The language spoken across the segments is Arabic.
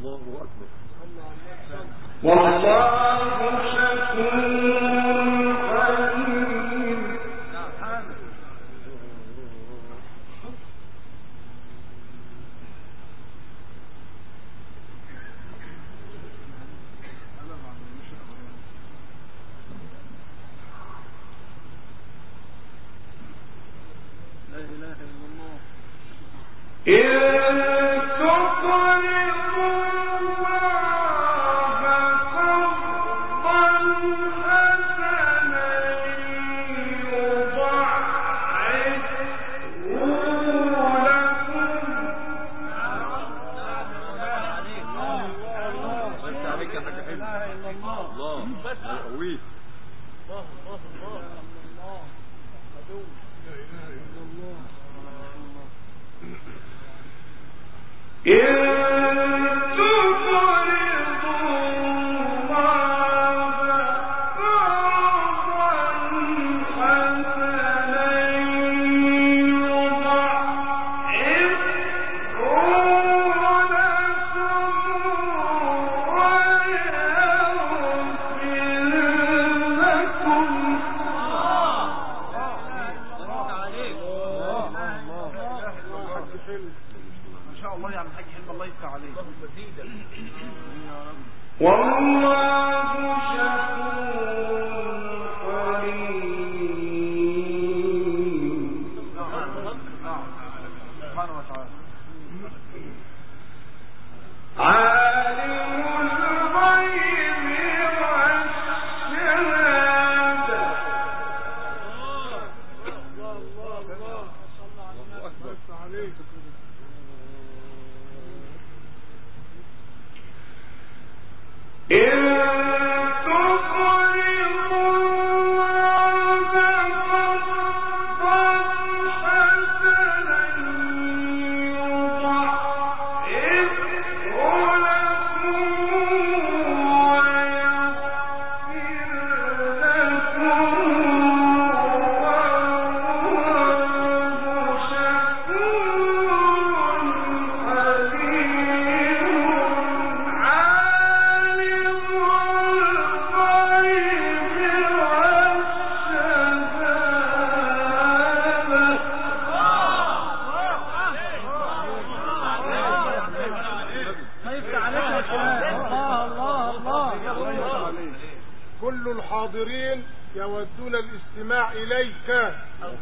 كل الحاضرين يودون الاستماع إليك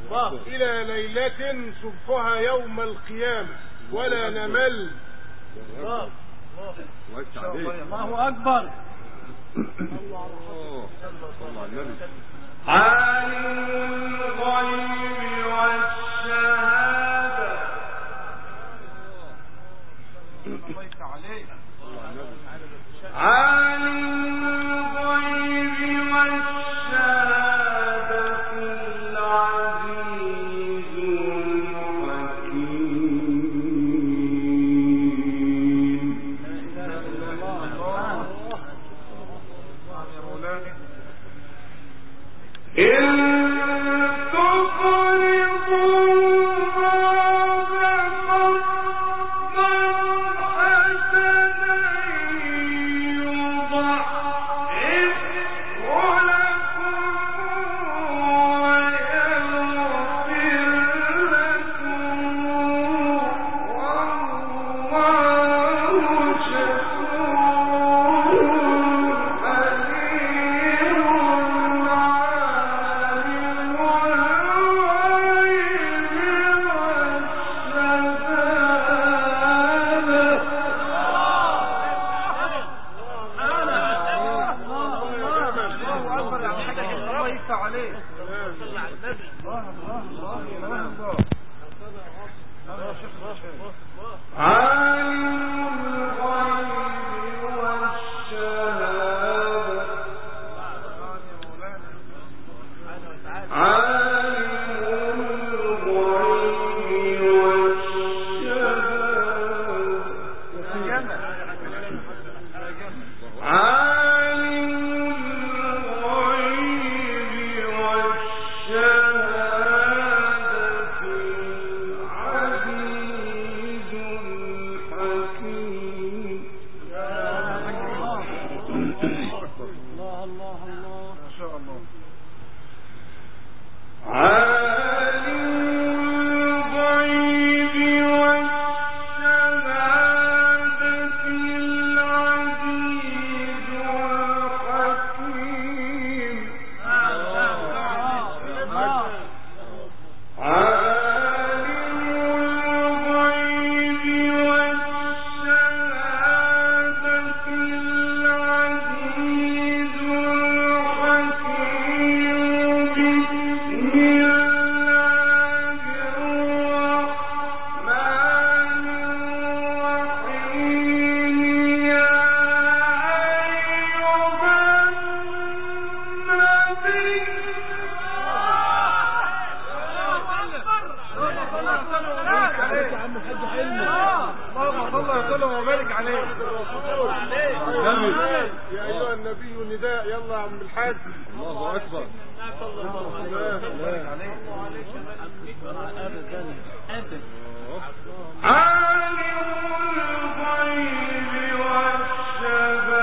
إلى ليلة صبحها يوم القيامة ولا نمل. الله أكبر. عالم الغيب والشهادة عالم الغيب والشهادة العزيز الحكيم. يا ايها النبي نداء. يلا يا عم الحاج. الله اكبر. صلى الله عليه وسلم. عالم الغيب والشهادة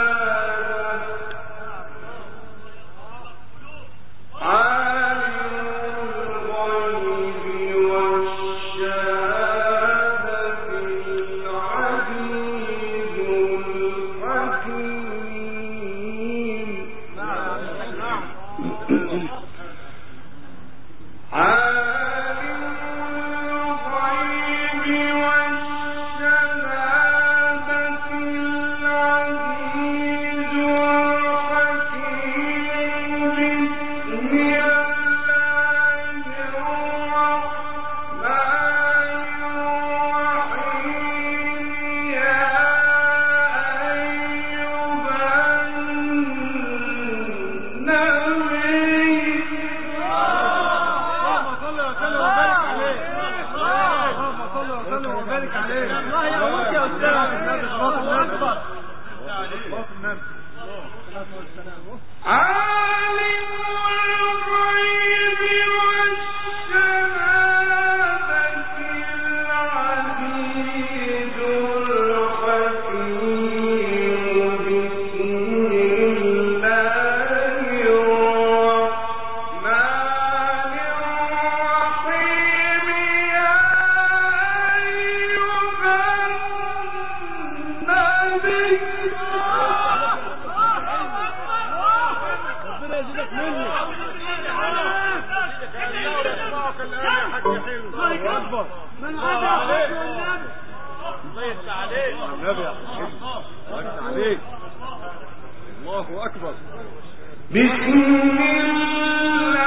الله أكبر. بسم الله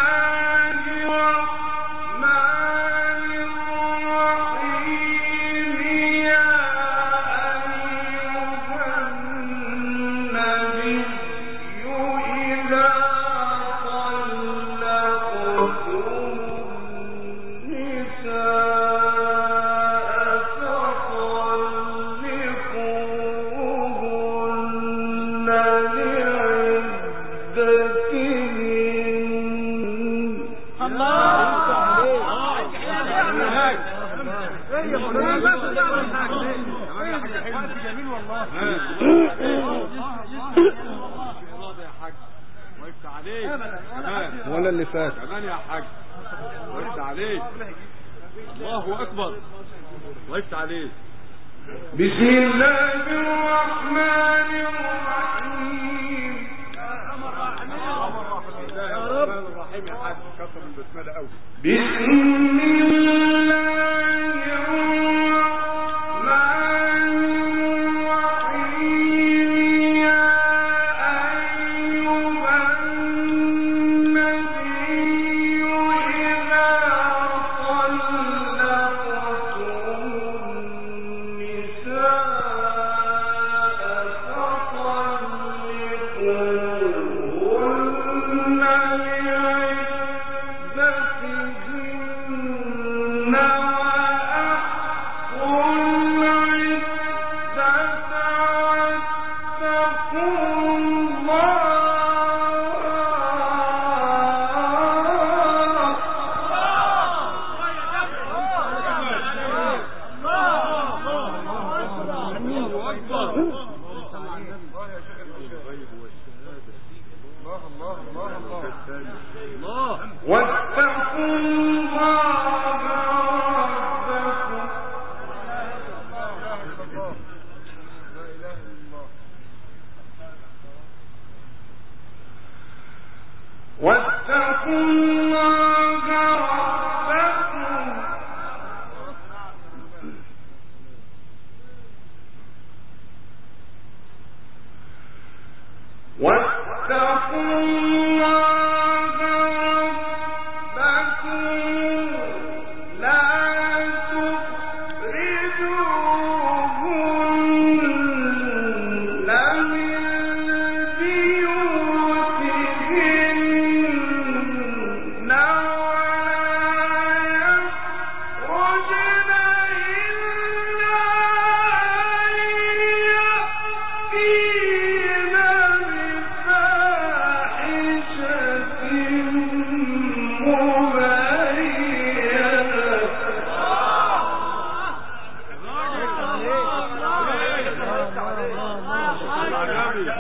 الرحمن الرحيم يا أيها النبي إذا طلقتم النساء فطلقوهن جميل والله. يا حاج وقفت عليك ولا اللي فات كمان يا حاج وقفت عليك. الله أكبر. وقفت عليك. بسم الله الرحمن الرحيم. يا رب الرحيم يا حاج كتر من بسمله قوي. بسم الله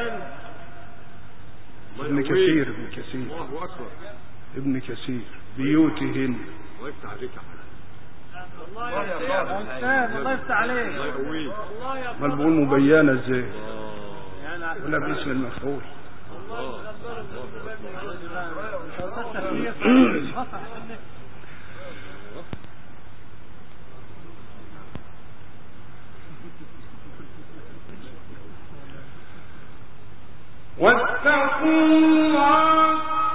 ابن كثير ابن كثير الله اكبر. ابن كثير بيوتهن. الله يفتح عليك يا الله يفتح عليك. الله يقويك. ما بقول مبينة ازاي ولا باسم المفعول. واتقوا الله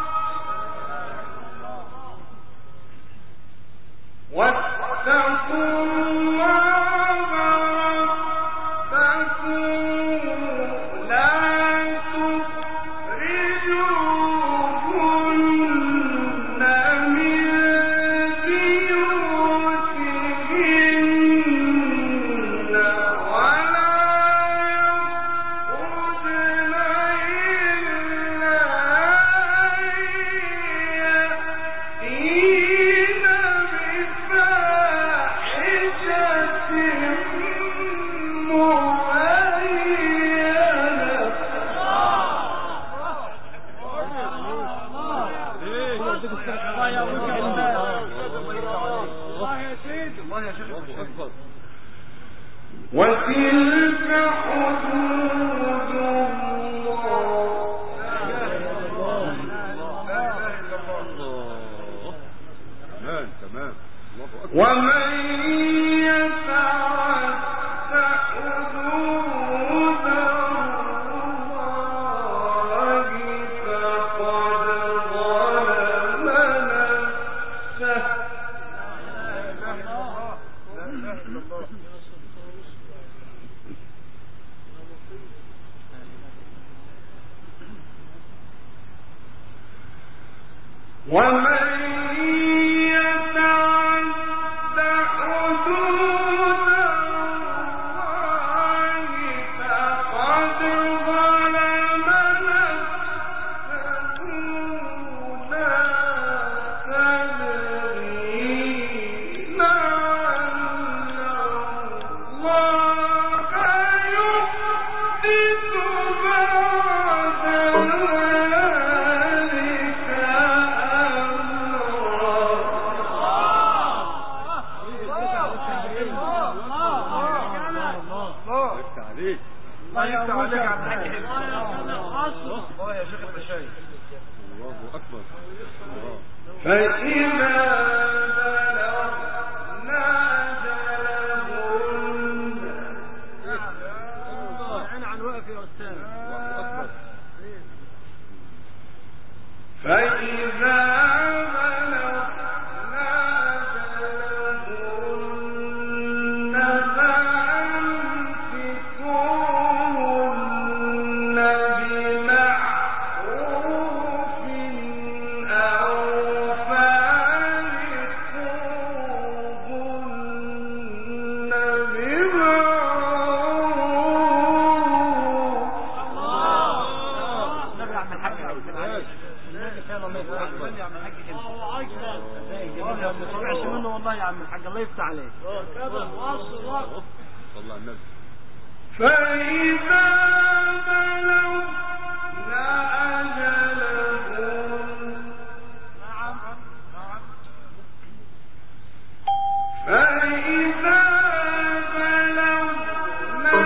وتلك حدود تمام تمام. الله اكبر. ومن يتعد حدود الله فقد ظلم نفسه. ومن يتعد حدود الله فقد ظلم نفسه. لا تدري لعل الله يحدث بعد ذلك الله يفتح عليك يا عم الحاج حلمي. الله يا شيخ المشايخ. الله اكبر. فإذا بلغنا أجلهن عن وقف يا أستاذ. فإذا بلغنا أجلهن فأمسكوهن بمعروف أو فارقوهن الله يفتح عليك. صلى على النبي. فإذا بلغنا أجلهن فإذا بلغنا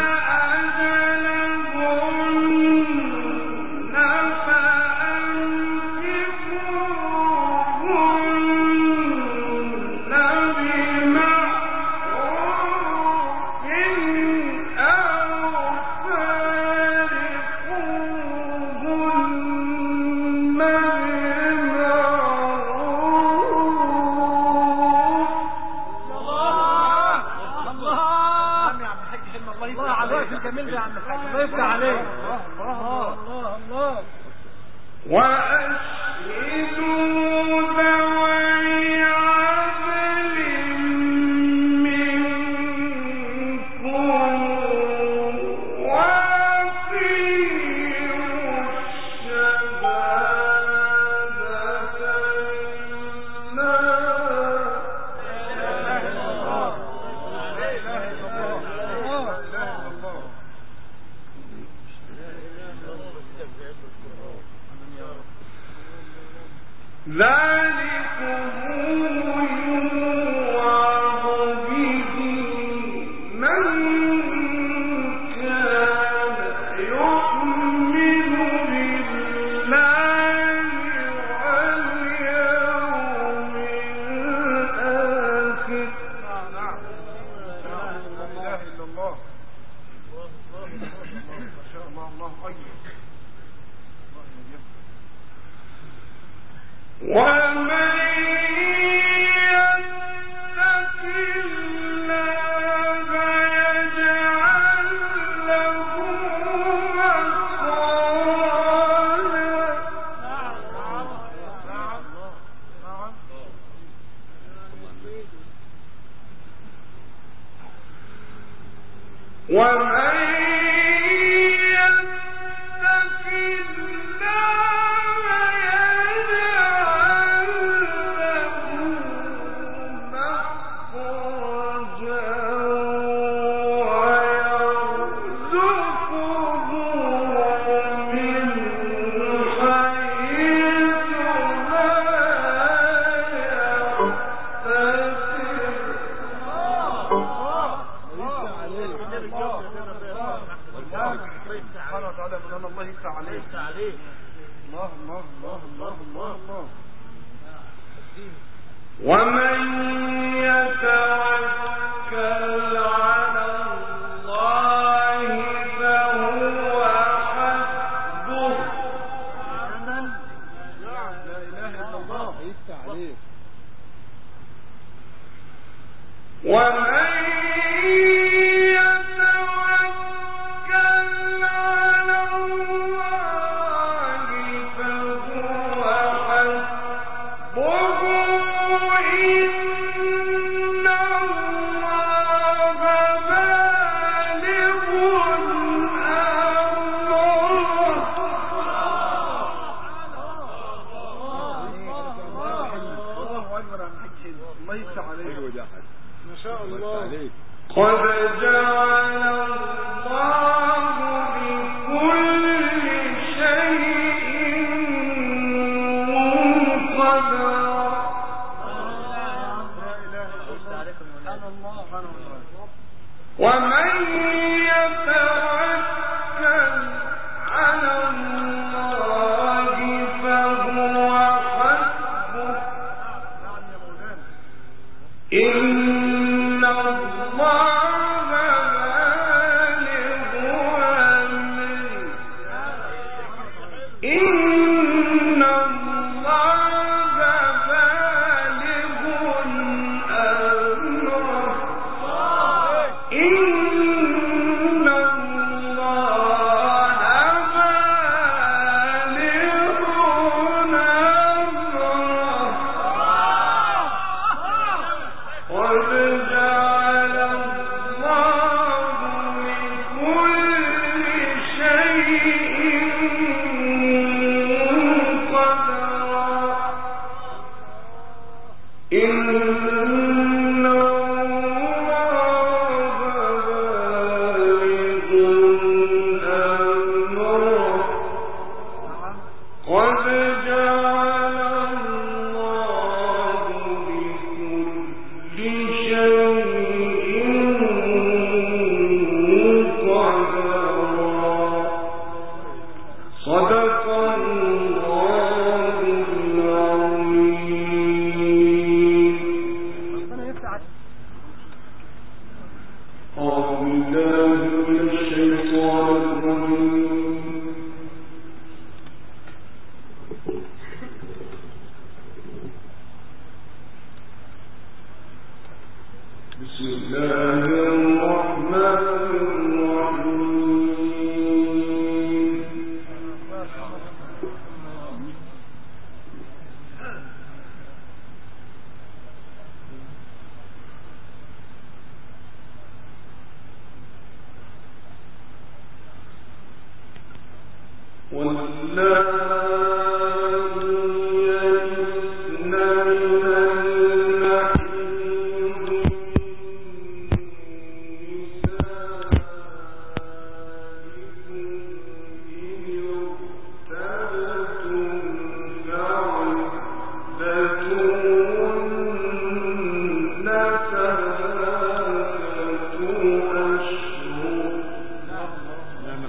أجلهن فأمسكوهن بمعروف أو فارقوهن الجميل ده يا عم الحاج. الله يفتح عليك. الله وأشهدوا ذوي عدل منكم وأقيموا الشهادة لله.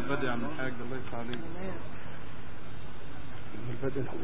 البدء يا عم الحاج الله يفتح عليك. البدء هو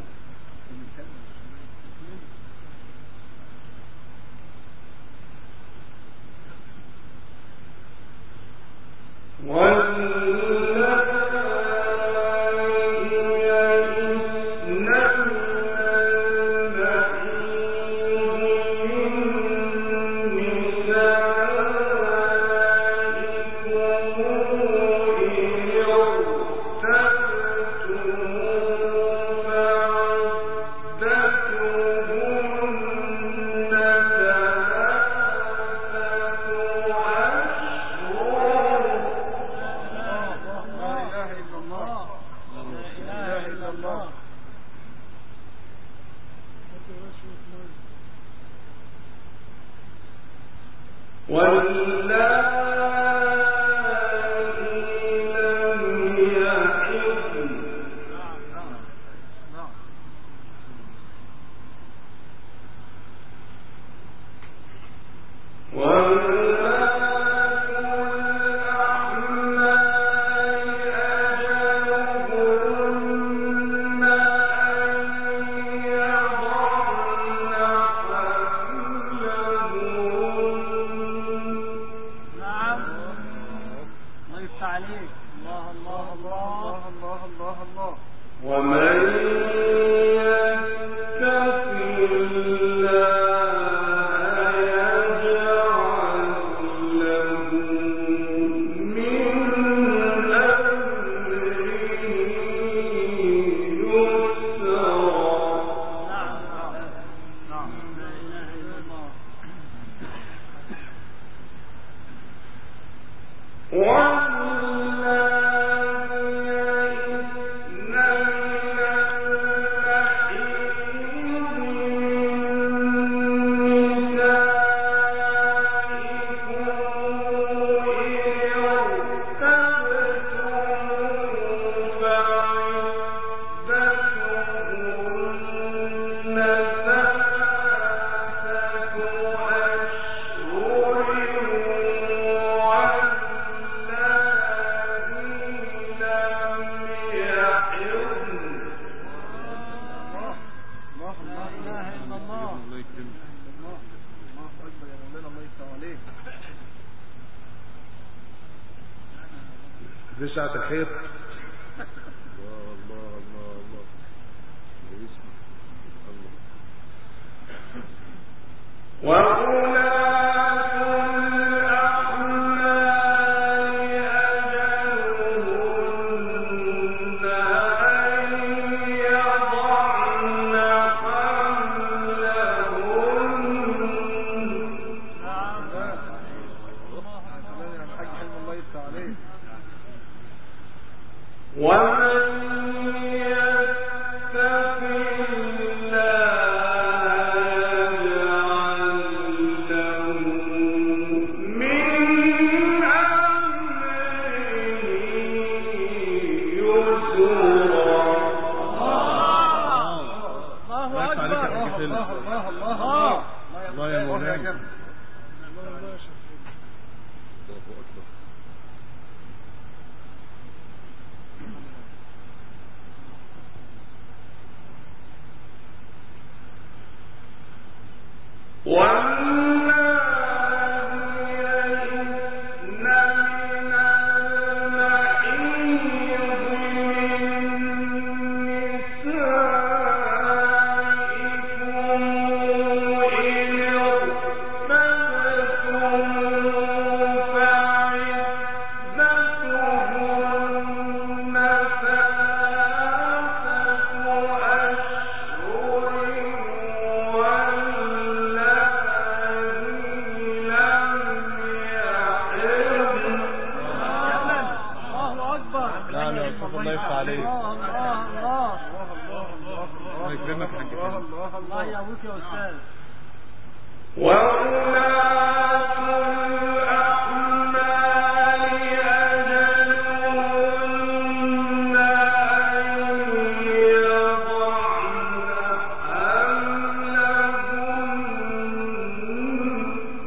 دي ساعة الحيط.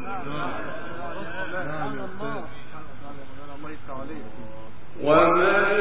ومن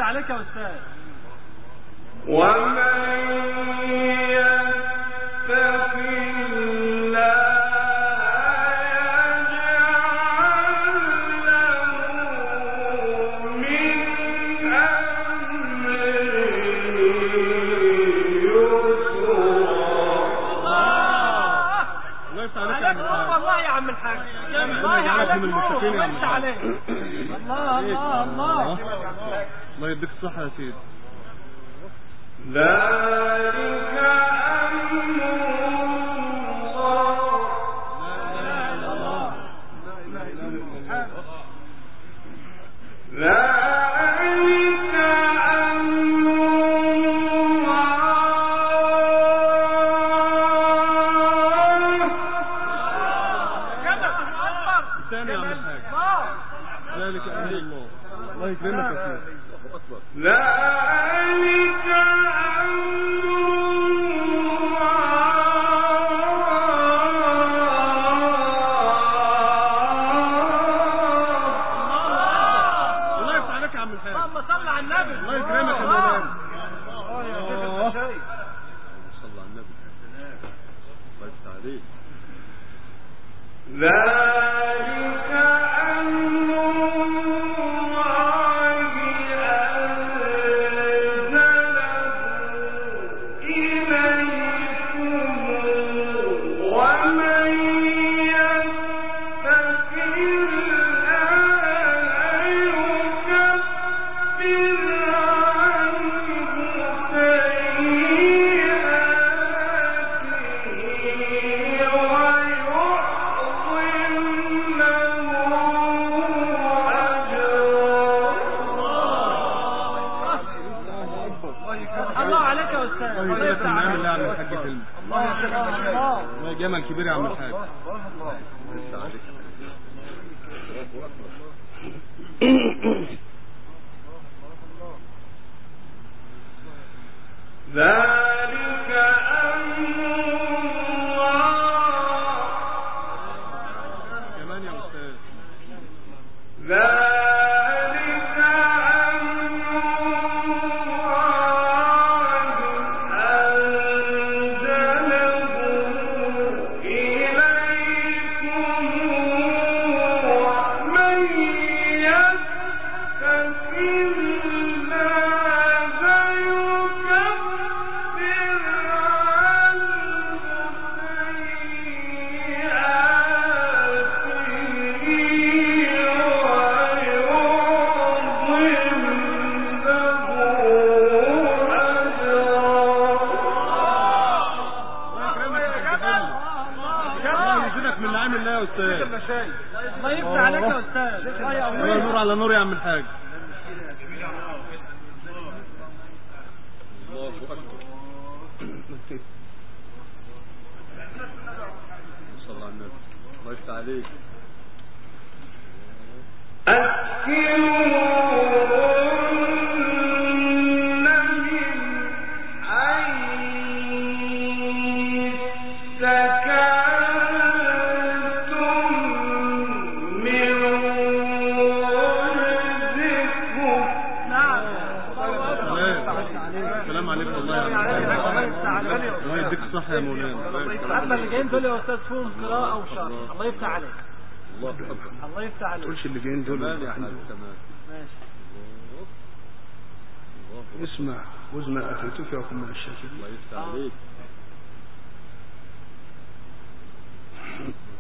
يفتح عليك يا استاذ. ومن يتق الله الله يديك الصحة يا سيدي. ذلك أمر الله. ذلك أمر الله. ثاني يا عم الحاج. ذلك أمر الله. الله يكرمك يا سيدي. ذلك جمل كبير يا عم الحاج. ذلك أمر الله. كمان يا أستاذ. ذلك أمر الله أنزله إليكم ومن يتق الله يكفر عنه الله يفتح عليك يا استاذ. الله نور على نور يا عم الحاج. الله اكبر. صلى الله على النبي. الله يفتح عليك. صح يا مولانا. اما اللي جايين دول يا استاذ فيهم قراءه وشرح. الله يفتح عليك. الله اكبر. الله يفتح عليك. تقولش اللي جايين دول تمام يا حبيبي تمام. ماشي. اسمع وزن اتيتك وكن من الشاكرين. الله يفتح عليك.